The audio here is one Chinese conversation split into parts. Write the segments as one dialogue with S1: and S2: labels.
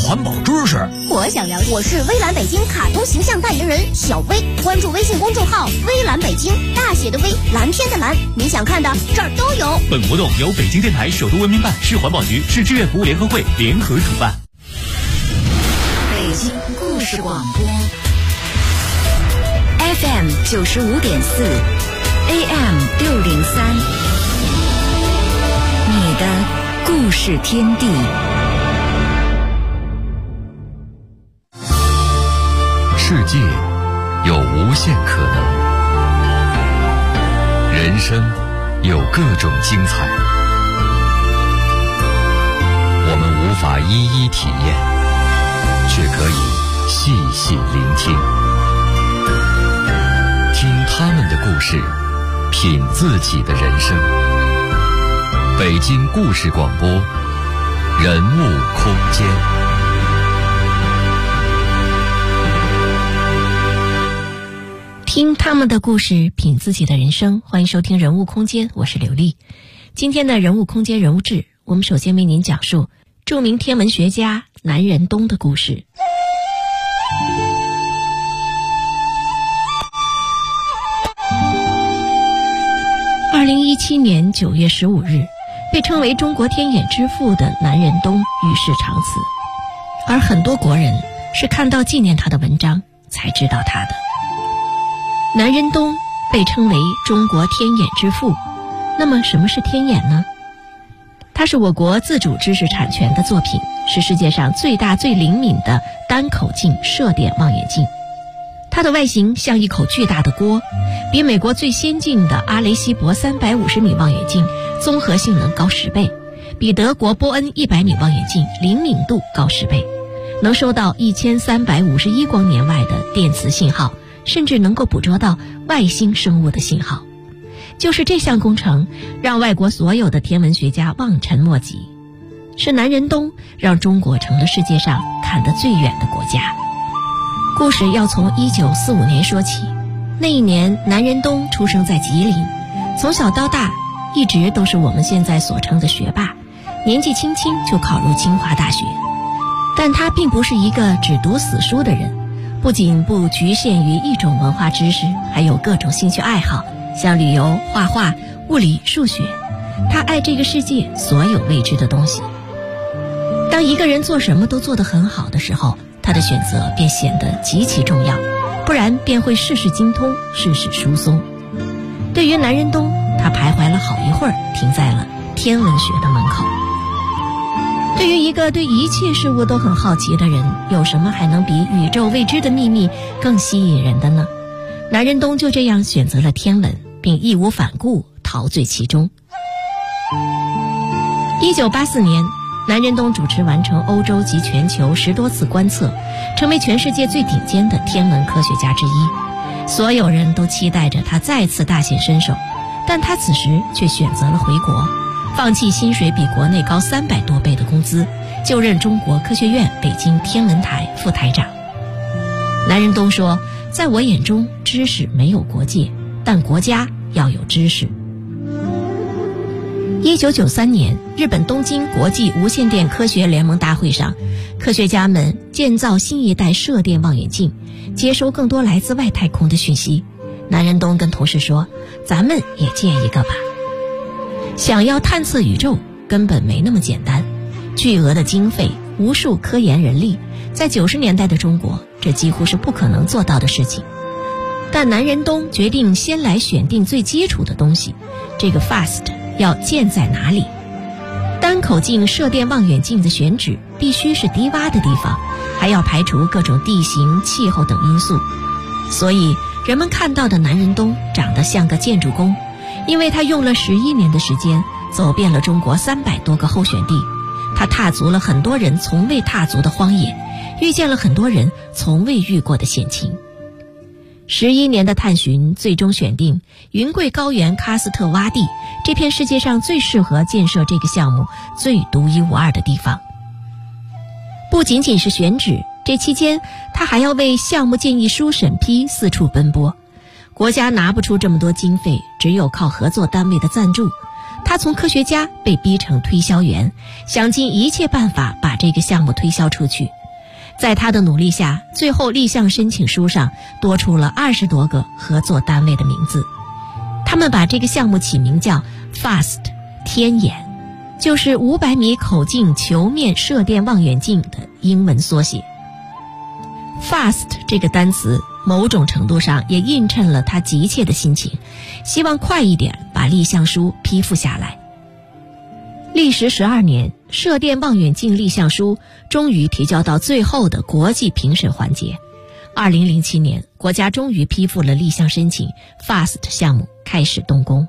S1: 环保知识。
S2: 我想了解，我是微蓝北京卡通形象代言人小薇，关注微信公众号微蓝北京，大写的微，蓝天的蓝，你想看的这儿都有。
S1: 本活动由北京电台首都文明办、市环保局、市志愿服务联合会联合主办。
S3: 北京故事广播 FM 95.4 AM 603，你的故事天地。
S4: 世界有无限可能，人生有各种精彩，我们无法一一体验，却可以细细聆听，听他们的故事，品自己的人生。北京故事广播，人物空间。
S5: 听他们的故事，品自己的人生。欢迎收听人物空间，我是刘丽。今天的人物空间人物志，我们首先为您讲述著名天文学家南仁东的故事。2017年9月15日，被称为中国天眼之父的南仁东与世长辞，而很多国人是看到纪念他的文章才知道他的。南仁东被称为中国天眼之父，那么什么是天眼呢？它是我国自主知识产权的作品，是世界上最大最灵敏的单口径射电望远镜。它的外形像一口巨大的锅，比美国最先进的阿雷西博350米望远镜综合性能高10倍，比德国波恩100米望远镜灵敏度高10倍，能收到1351光年外的电磁信号，甚至能够捕捉到外星生物的信号。就是这项工程让外国所有的天文学家望尘莫及，是南仁东让中国成了世界上看得最远的国家。故事要从1945年说起。那一年南仁东出生在吉林，从小到大一直都是我们现在所称的学霸，年纪轻轻就考入清华大学。但他并不是一个只读死书的人，不仅不局限于一种文化知识，还有各种兴趣爱好，像旅游、画画、物理、数学。他爱这个世界所有未知的东西。当一个人做什么都做得很好的时候，他的选择便显得极其重要，不然便会事事精通，事事疏松。对于南仁东，他徘徊了好一会儿，停在了天文学的门口。对于一个对一切事物都很好奇的人，有什么还能比宇宙未知的秘密更吸引人的呢？南仁东就这样选择了天文，并义无反顾陶醉其中。1984年，南仁东主持完成欧洲及全球10多次观测，成为全世界最顶尖的天文科学家之一。所有人都期待着他再次大显身手，但他此时却选择了回国，放弃薪水比国内高300多倍的工资，就任中国科学院北京天文台副台长。南仁东说，在我眼中，知识没有国界，但国家要有知识。1993年，日本东京国际无线电科学联盟大会上，科学家们建造新一代射电望远镜，接收更多来自外太空的讯息。南仁东跟同事说，咱们也建一个吧。想要探测宇宙根本没那么简单，巨额的经费，无数科研人力，在90年代的中国，这几乎是不可能做到的事情。但南仁东决定先来选定最基础的东西，这个 FAST 要建在哪里？单口径射电望远镜的选址必须是低洼的地方，还要排除各种地形、气候等因素。所以人们看到的南仁东长得像个建筑工，因为他用了11年的时间，走遍了中国300多个候选地。他踏足了很多人从未踏足的荒野，遇见了很多人从未遇过的险情。11年的探寻，最终选定云贵高原喀斯特洼地这片世界上最适合建设这个项目、最独一无二的地方。不仅仅是选址，这期间他还要为项目建议书审批四处奔波。国家拿不出这么多经费，只有靠合作单位的赞助。他他从科学家被逼成推销员，想尽一切办法把这个项目推销出去。在他的努力下，最后立项申请书上多出了20多个合作单位的名字。他们把这个项目起名叫 FAST 天眼，就是500米口径球面射电望远镜的英文缩写。FAST 这个单词某种程度上也映衬了他急切的心情，希望快一点把立项书批复下来。历时12年，射电望远镜立项书终于提交到最后的国际评审环节。2007年，国家终于批复了立项申请， FAST 项目开始动工。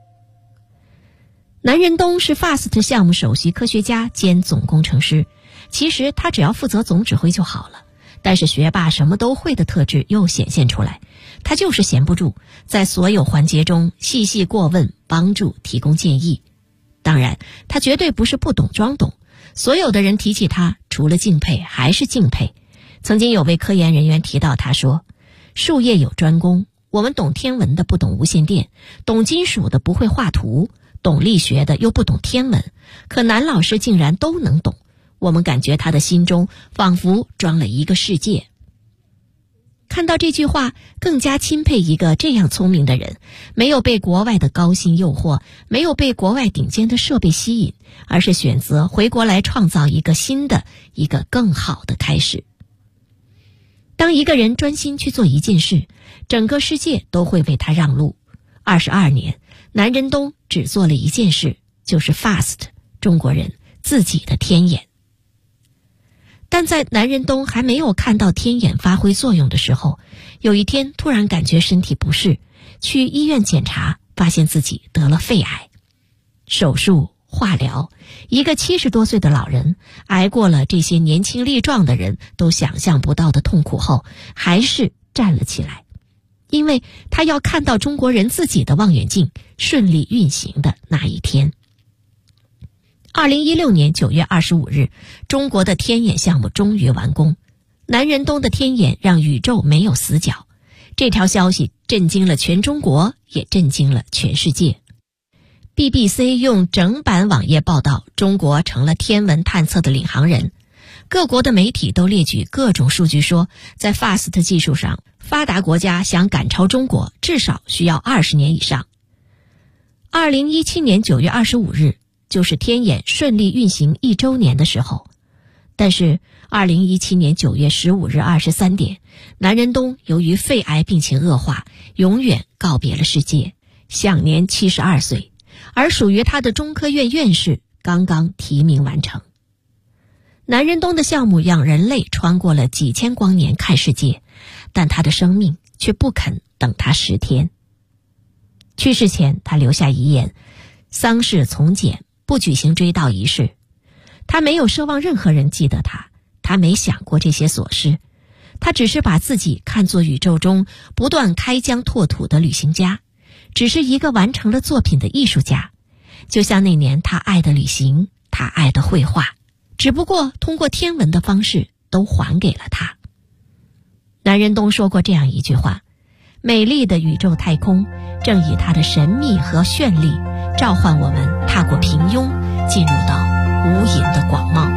S5: 南仁东是 FAST 项目首席科学家兼总工程师，其实他只要负责总指挥就好了，但是学霸什么都会的特质又显现出来，他就是闲不住，在所有环节中细细过问，帮助提供建议。当然，他绝对不是不懂装懂，所有的人提起他，除了敬佩还是敬佩。曾经有位科研人员提到他说，术业有专攻，我们懂天文的不懂无线电，懂金属的不会画图，懂力学的又不懂天文，可南老师竟然都能懂，我们感觉他的心中仿佛装了一个世界。看到这句话，更加钦佩一个这样聪明的人，没有被国外的高薪诱惑，没有被国外顶尖的设备吸引，而是选择回国来创造一个新的，一个更好的开始。当一个人专心去做一件事，整个世界都会为他让路。22年，南仁东只做了一件事，就是 FAST 中国人自己的天眼。但在南仁东还没有看到天眼发挥作用的时候，有一天突然感觉身体不适，去医院检查，发现自己得了肺癌。手术、化疗，一个70多岁的老人挨过了这些年轻力壮的人都想象不到的痛苦后，还是站了起来，因为他要看到中国人自己的望远镜顺利运行的那一天。2016年9月25日，中国的天眼项目终于完工。南仁东的天眼让宇宙没有死角，这条消息震惊了全中国，也震惊了全世界。BBC 用整版网页报道，中国成了天文探测的领航人。各国的媒体都列举各种数据说，在 FAST 技术上，发达国家想赶超中国，至少需要20年以上。2017年9月25日，就是天眼顺利运行1周年的时候。但是2017年9月15日23点，南仁东由于肺癌病情恶化，永远告别了世界，享年72岁。而属于他的中科院院士刚刚提名完成。南仁东的项目让人类穿过了几千光年看世界，但他的生命却不肯等他10天。去世前，他留下遗言：丧事从简，不举行追悼仪式。他没有奢望任何人记得他，他没想过这些琐事，他只是把自己看作宇宙中不断开疆拓土的旅行家，只是一个完成了作品的艺术家。就像那年他爱的旅行，他爱的绘画，只不过通过天文的方式都还给了他。南仁东说过这样一句话：美丽的宇宙太空正以它的神秘和绚丽召唤我们踏过平庸，进入到无垠的广袤。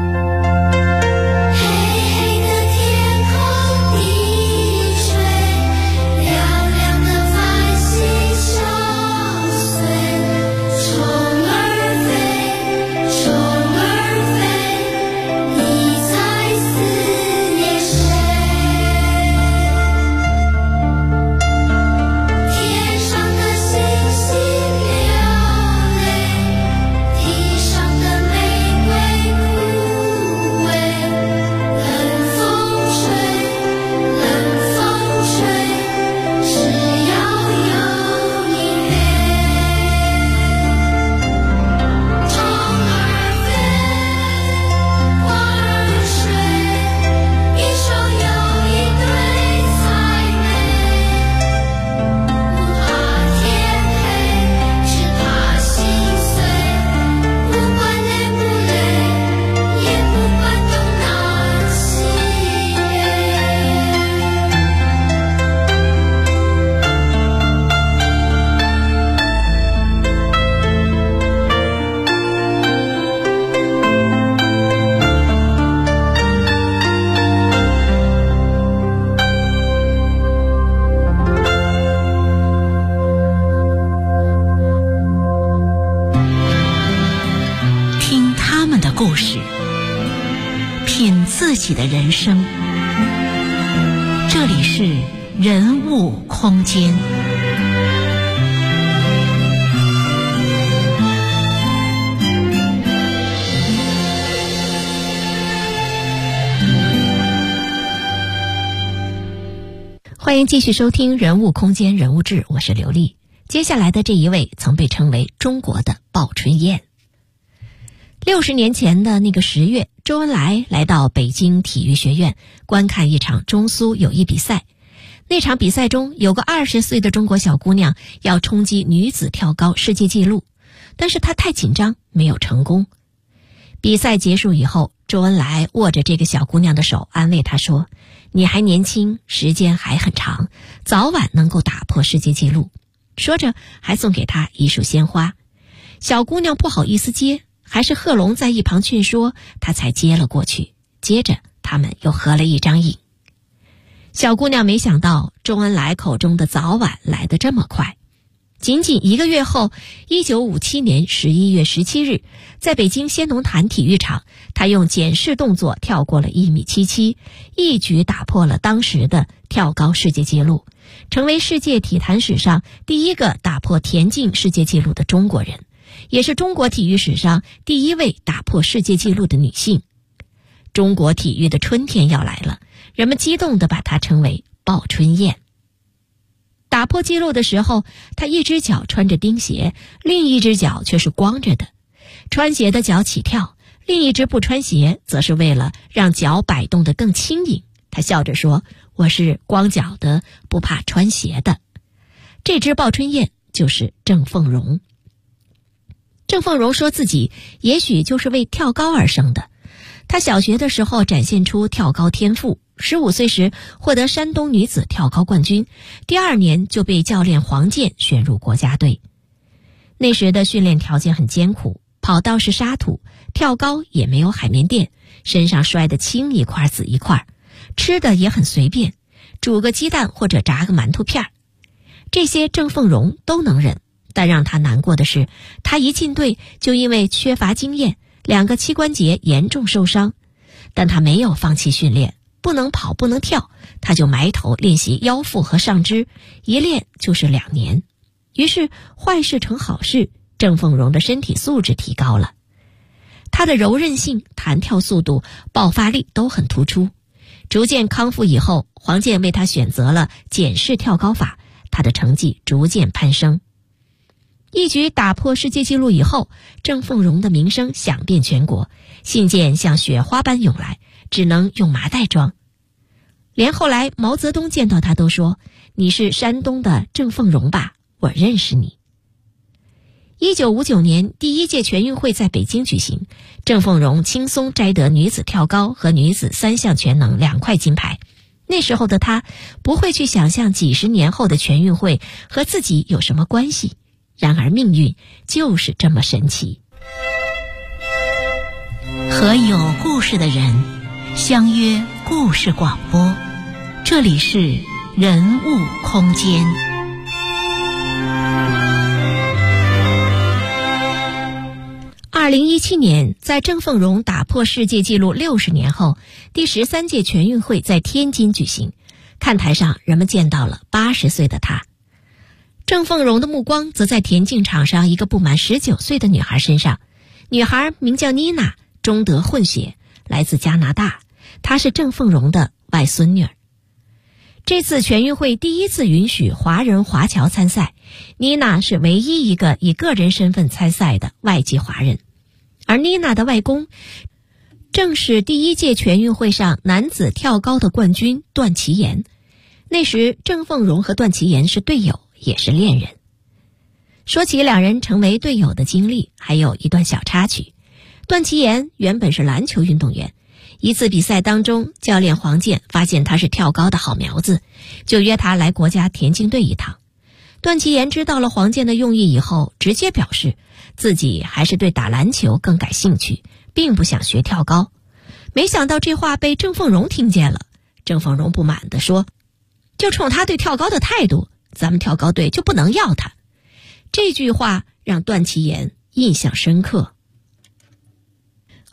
S3: 品自己的人生。这里是人物空间。
S5: 欢迎继续收听人物空间人物志，我是刘丽。接下来的这一位曾被称为中国的鲍春燕。60年前的那个10月，周恩来来到北京体育学院观看一场中苏友谊比赛。那场比赛中有个20岁的中国小姑娘要冲击女子跳高世界纪录，但是她太紧张，没有成功。比赛结束以后，周恩来握着这个小姑娘的手安慰她说，你还年轻，时间还很长，早晚能够打破世界纪录。说着还送给她一束鲜花。小姑娘不好意思接，还是贺龙在一旁劝说，她才接了过去。接着他们又合了一张影。小姑娘没想到周恩来口中的早晚来得这么快。仅仅1个月后，1957年11月17日，在北京先农坛体育场，他用简式动作跳过了1.77米，一举打破了当时的跳高世界纪录，成为世界体坛史上第一个打破田径世界纪录的中国人，也是中国体育史上第一位打破世界纪录的女性。中国体育的春天要来了，人们激动地把她称为鲍春燕。打破纪录的时候，她一只脚穿着钉鞋，另一只脚却是光着的。穿鞋的脚起跳，另一只不穿鞋，则是为了让脚摆动得更轻盈。她笑着说，我是光脚的，不怕穿鞋的。这只鲍春燕就是郑凤荣。郑凤荣说自己也许就是为跳高而生的。她小学的时候展现出跳高天赋，15岁时获得山东女子跳高冠军，第2年就被教练黄健选入国家队。那时的训练条件很艰苦，跑道是沙土，跳高也没有海绵垫，身上摔得青一块紫一块，吃的也很随便，煮个鸡蛋或者炸个馒头片。这些郑凤荣都能忍，但让她难过的是，她一进队就因为缺乏经验，2个膝关节严重受伤。但她没有放弃训练，不能跑不能跳，她就埋头练习腰腹和上肢，一练就是2年。于是坏事成好事，郑凤荣的身体素质提高了。她的柔韧性、弹跳速度、爆发力都很突出。逐渐康复以后，黄健为她选择了简式跳高法，她的成绩逐渐攀升。一举打破世界纪录以后，郑凤荣的名声响遍全国，信件像雪花般涌来，只能用麻袋装。连后来毛泽东见到他都说，你是山东的郑凤荣吧，我认识你。1959年第1届全运会在北京举行，郑凤荣轻松摘得女子跳高和女子3项全能2块金牌。那时候的她不会去想象几十年后的全运会和自己有什么关系，然而命运就是这么神奇。
S3: 和有故事的人相约故事广播，这里是人物空间。
S5: 2017年，在郑凤荣打破世界纪录60年后，第13届全运会在天津举行。看台上，人们见到了80岁的她。郑凤荣的目光则在田径场上一个不满19岁的女孩身上。女孩名叫妮娜，中德混血，来自加拿大。她是郑凤荣的外孙女儿。这次全运会第1次允许华人华侨参赛，妮娜是唯一一个以个人身份参赛的外籍华人。而妮娜的外公正是第1届全运会上男子跳高的冠军段祺妍。那时郑凤荣和段祺妍是队友，也是恋人。说起2人成为队友的经历，还有一段小插曲。段祺妍原本是篮球运动员，一次比赛当中，教练黄健发现他是跳高的好苗子，就约他来国家田径队一趟。段祺妍知道了黄健的用意以后，直接表示自己还是对打篮球更感兴趣，并不想学跳高。没想到这话被郑凤荣听见了。郑凤荣不满地说，就冲他对跳高的态度，咱们跳高队就不能要他。这句话让段祺妍印象深刻。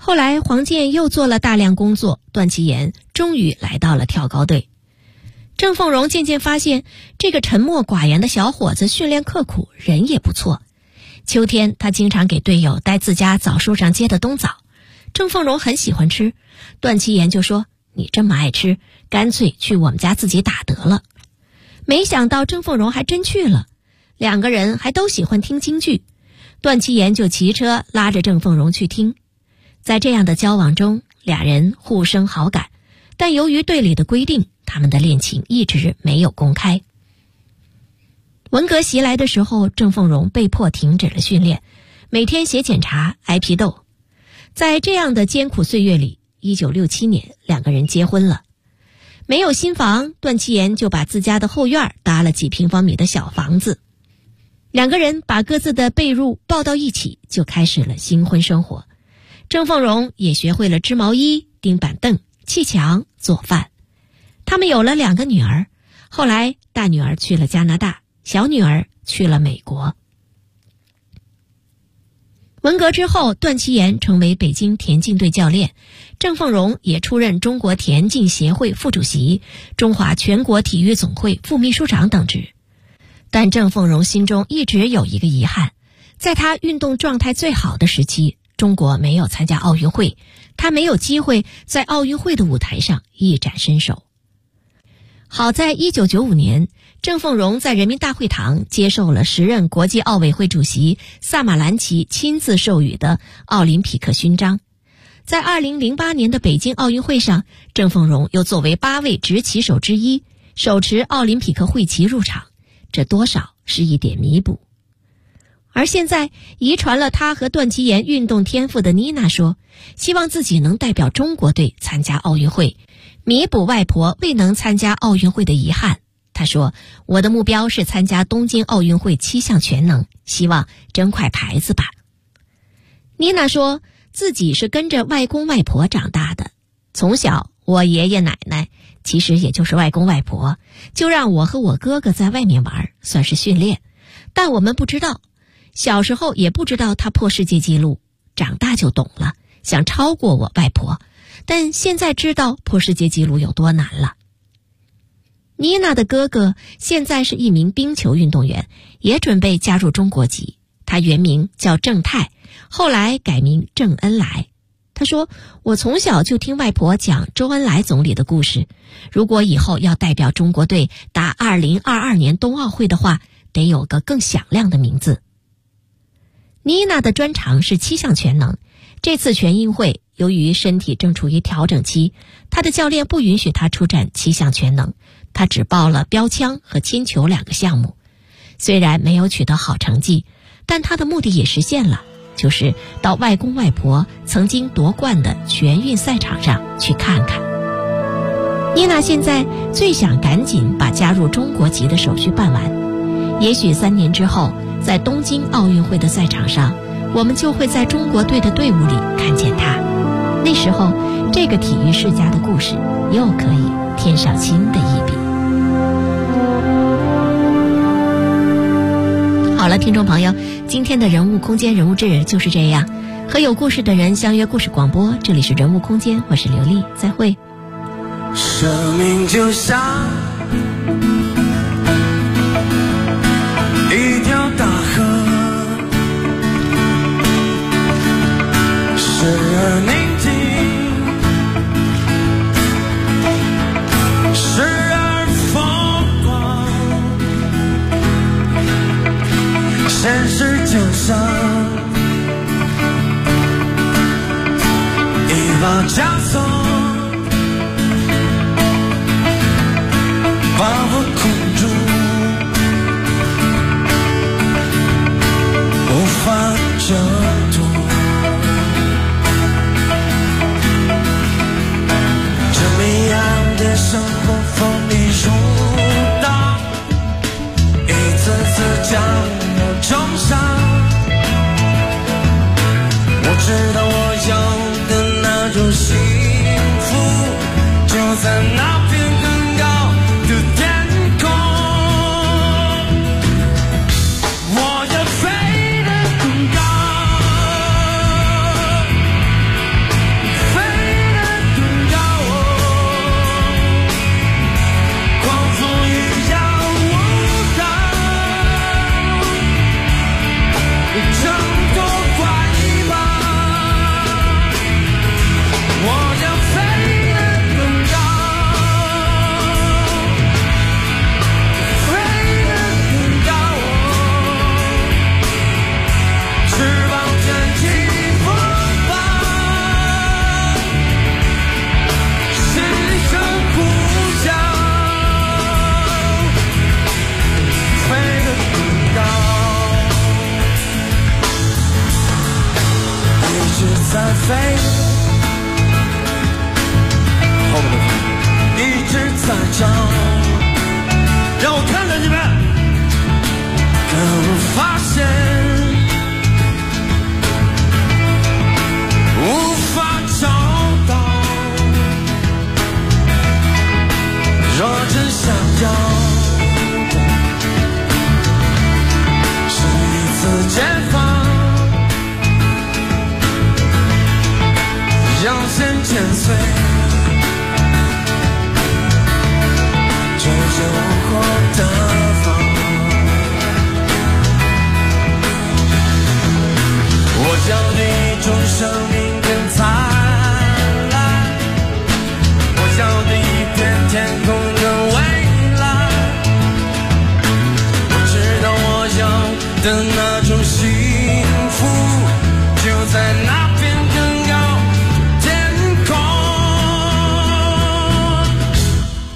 S5: 后来黄健又做了大量工作，段祺岩终于来到了跳高队。郑凤荣渐渐发现，这个沉默寡言的小伙子训练刻苦，人也不错。秋天他经常给队友带自家枣树上结的冬枣，郑凤荣很喜欢吃，段祺岩就说，你这么爱吃，干脆去我们家自己打得了。没想到郑凤荣还真去了，两个人还都喜欢听京剧，段祺岩就骑车拉着郑凤荣去听。在这样的交往中，俩人互生好感，但由于队里的规定，他们的恋情一直没有公开。文革袭来的时候，郑凤荣被迫停止了训练，每天写检查挨批斗。在这样的艰苦岁月里，1967年两个人结婚了。没有新房，段祺岩就把自家的后院搭了几平方米的小房子，两个人把各自的被褥抱到一起，就开始了新婚生活。郑凤荣也学会了织毛衣、钉板凳、砌墙、做饭。他们有了2个女儿，后来大女儿去了加拿大，小女儿去了美国。文革之后，段祺岩成为北京田径队教练，郑凤荣也出任中国田径协会副主席、中华全国体育总会副秘书长等职。但郑凤荣心中一直有一个遗憾，在他运动状态最好的时期，中国没有参加奥运会，他没有机会在奥运会的舞台上一展身手。好在1995年，郑凤荣在人民大会堂接受了时任国际奥委会主席萨马兰奇亲自授予的奥林匹克勋章。在2008年的北京奥运会上，郑凤荣又作为8位执旗手之一，手持奥林匹克会旗入场，这多少是一点弥补。而现在遗传了他和段祺岩运动天赋的妮娜说，希望自己能代表中国队参加奥运会，弥补外婆未能参加奥运会的遗憾。她说，我的目标是参加东京奥运会7项全能，希望争块牌子吧。妮娜说，自己是跟着外公外婆长大的，从小我爷爷奶奶，其实也就是外公外婆，就让我和我哥哥在外面玩，算是训练。但我们不知道，小时候也不知道他破世界纪录，长大就懂了，想超过我外婆，但现在知道破世界纪录有多难了。妮娜的哥哥现在是一名冰球运动员，也准备加入中国籍，他原名叫郑泰，后来改名郑恩来。他说，我从小就听外婆讲周恩来总理的故事，如果以后要代表中国队打2022年冬奥会的话，得有个更响亮的名字。妮娜的专长是7项全能，这次全运会由于身体正处于调整期，她的教练不允许她出战7项全能，她只报了标枪和铅球2个项目。虽然没有取得好成绩，但她的目的也实现了，就是到外公外婆曾经夺冠的全运赛场上去看看。妮娜现在最想赶紧把加入中国籍的手续办完，也许3年之后，在东京奥运会的赛场上，我们就会在中国队的队伍里看见他。那时候，这个体育世家的故事又可以添上新的一笔。好了，听众朋友，今天的人物空间人物志就是这样，和有故事的人相约故事广播，这里是人物空间，我是刘丽，再会。
S6: 生命就像一条大河，时而宁静，时而疯狂，现实就像一把枷锁，把我困住，无法挣脱。这么样的生活锋利如刀，一次次将我重伤。我知道我要的那种幸福，就在那片更高的天空。我要飞得更高，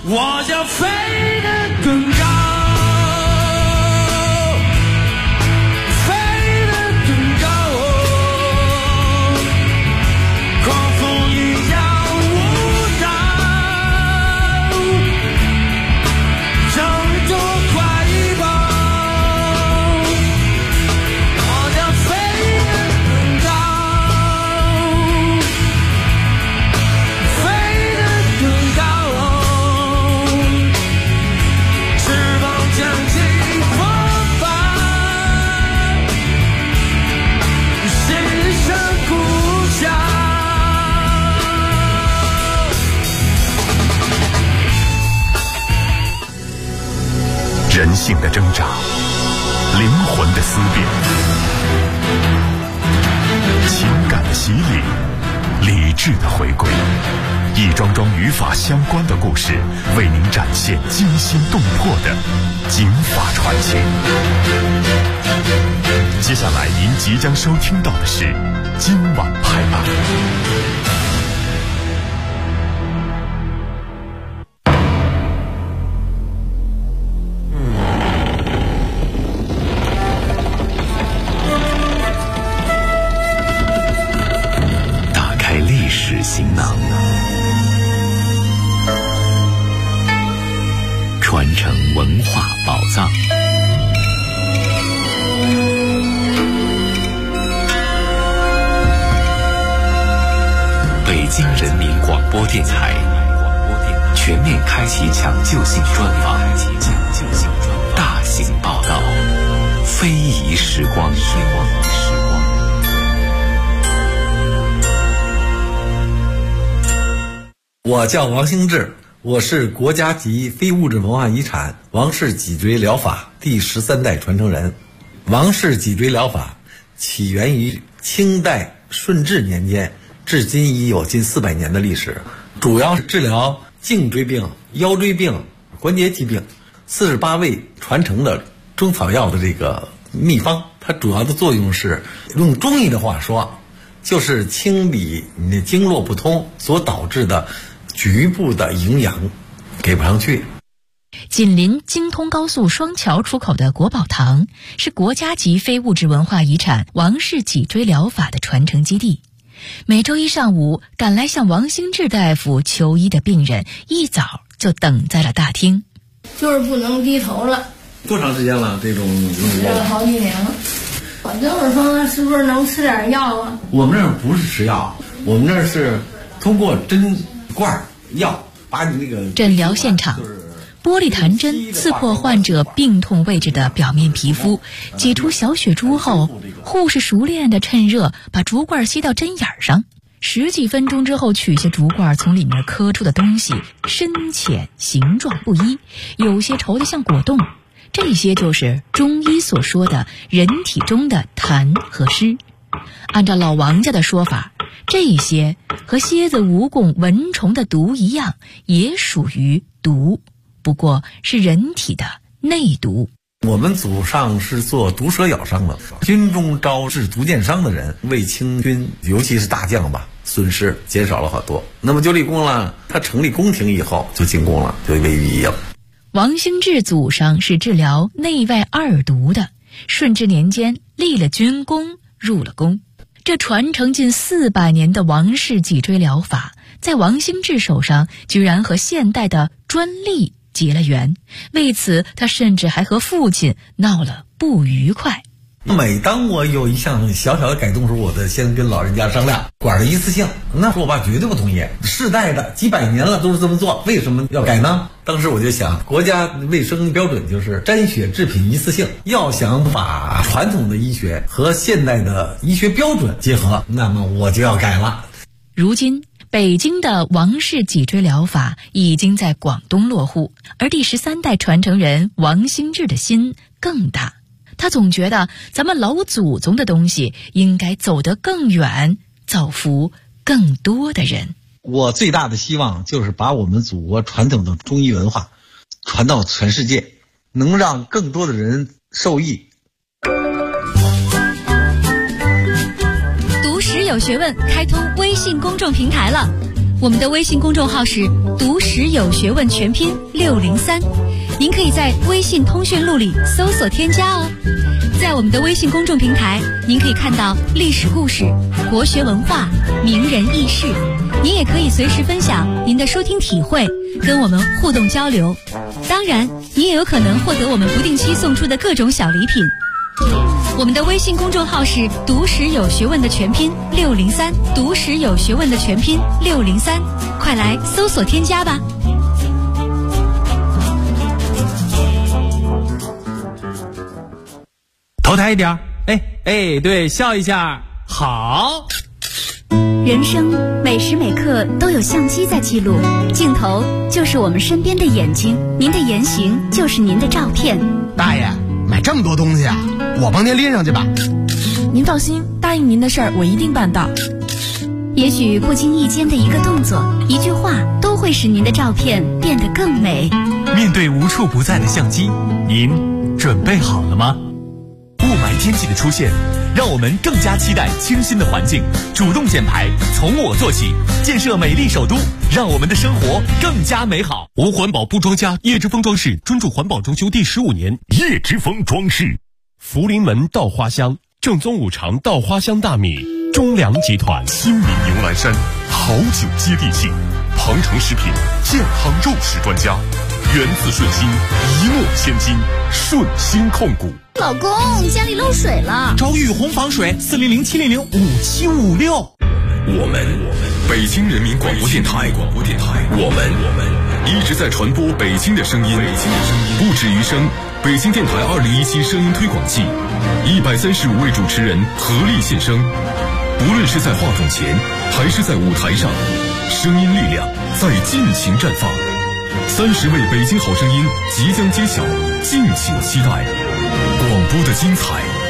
S6: 我要飞得更高，飞得更高，狂风一样舞蹈，挣脱怀抱，我要飞得更高，飞得更高，翅膀将起风帆，牺牲故乡。
S7: 人性的挣扎，灵魂的思辨，情感的洗礼，理智的回归，一桩桩与法相关的故事，为您展现惊心动魄的警法传奇。接下来您即将收听到的是今晚拍案。
S4: 打开历史行囊，传承文化宝藏。北京人民广播电台全面开启抢救性专访，大型报道，非遗时光。
S8: 我叫王兴志，我是国家级非物质文化遗产王氏脊椎疗法第13代传承人。王氏脊椎疗法起源于清代顺治年间，至今已有近400年的历史，主要是治疗颈椎病、腰椎病、关节疾病，48味传承的中草药的这个秘方。它主要的作用是，用中医的话说，就是清理你的经络不通所导致的局部的营养给不上去。
S5: 紧邻京通高速双桥出口的国宝堂是国家级非物质文化遗产王氏脊椎疗法的传承基地。每周一上午，赶来向王兴志大夫求医的病人一早就等在了大厅。
S9: 就是不能低头了。
S8: 多长时间了？这种
S9: 吃了好几年了。我就是说，是不是能吃点药啊？
S8: 我们这儿不是吃药，我们这儿是通过针管药把你那个
S5: 诊疗现场，玻璃弹针刺破患者病痛位置的表面皮肤，挤出小血珠后，护士熟练地趁热把竹罐吸到针眼上。10几分钟之后，取下竹罐，从里面磕出的东西深浅形状不一，有些稠得像果冻。这些就是中医所说的人体中的痰和湿。按照老王家的说法，这些和蝎子、蜈蚣、蚊虫的毒一样，也属于毒，不过是人体的内毒。
S8: 我们祖上是做毒蛇咬伤的，军中招致毒箭伤的人，为清军尤其是大将吧，损失减少了好多。那么就立功了，他成立宫廷以后就进宫了，就为御医了。
S5: 王兴志祖上是治疗内外二毒的，顺治年间立了军功，入了宫。这传承近400年的王氏脊椎疗法，在王兴志手上居然和现代的专利结了缘，为此他甚至还和父亲闹了不愉快。
S8: 每当我有一项小小的改动时候，我得先跟老人家商量，管的一次性。那时候我爸绝对不同意，世代的几百年了都是这么做，为什么要改呢？当时我就想，国家卫生标准就是沾血制品一次性，要想把传统的医学和现代的医学标准结合，那么我就要改了。
S5: 如今北京的王氏脊椎疗法已经在广东落户，而第13代传承人王兴志的心更大。他总觉得咱们老祖宗的东西应该走得更远，造福更多的人。
S8: 我最大的希望就是把我们祖国传统的中医文化传到全世界，能让更多的人受益。
S2: 读史有学问开通微信公众平台了，
S10: 我们的微信公众号是读史有学问全拼603，您可以在微信通讯录里搜索添加哦。在我们的微信公众平台，您可以看到历史故事、国学文化、名人轶事，您也可以随时分享您的收听体会，跟我们互动交流。当然，您也有可能获得我们不定期送出的各种小礼品。我们的微信公众号是读史有学问的全拼603，读史有学问的全拼603，快来搜索添加吧。
S1: 头抬一点，对，笑一下，好。
S2: 人生每时每刻都有相机在记录，镜头就是我们身边的眼睛，您的言行就是您的照片。
S11: 大爷，买这么多东西啊，我帮您拎上去吧。
S12: 您放心，答应您的事儿我一定办到。
S2: 也许不经意间的一个动作、一句话，都会使您的照片变得更美。
S1: 面对无处不在的相机，您准备好了吗？雾霾天气的出现，让我们更加期待清新的环境，主动减排，从我做起，建设美丽首都，让我们的生活更加美好。
S13: 无环保不装家，叶之峰装饰专注环保装修第15年。
S7: 叶之峰装饰，
S13: 福临门稻花香，正宗五常稻花香大米，中粮集团。
S7: 亲民牛栏山，好酒接地气。庞城食品，健康肉食专家。源自顺心，一诺千金，顺心控股。
S2: 老公，家里漏水了，
S1: 找雨虹防水，400-700-5756。
S7: 我们北京人民广播电台，我们一直在传播北京的声音，不止于声。北京电台2017声音推广季，135位主持人合力献声，无论是在话筒前还是在舞台上，声音力量在尽情绽放。30位北京好声音即将揭晓，敬请期待。广播的精彩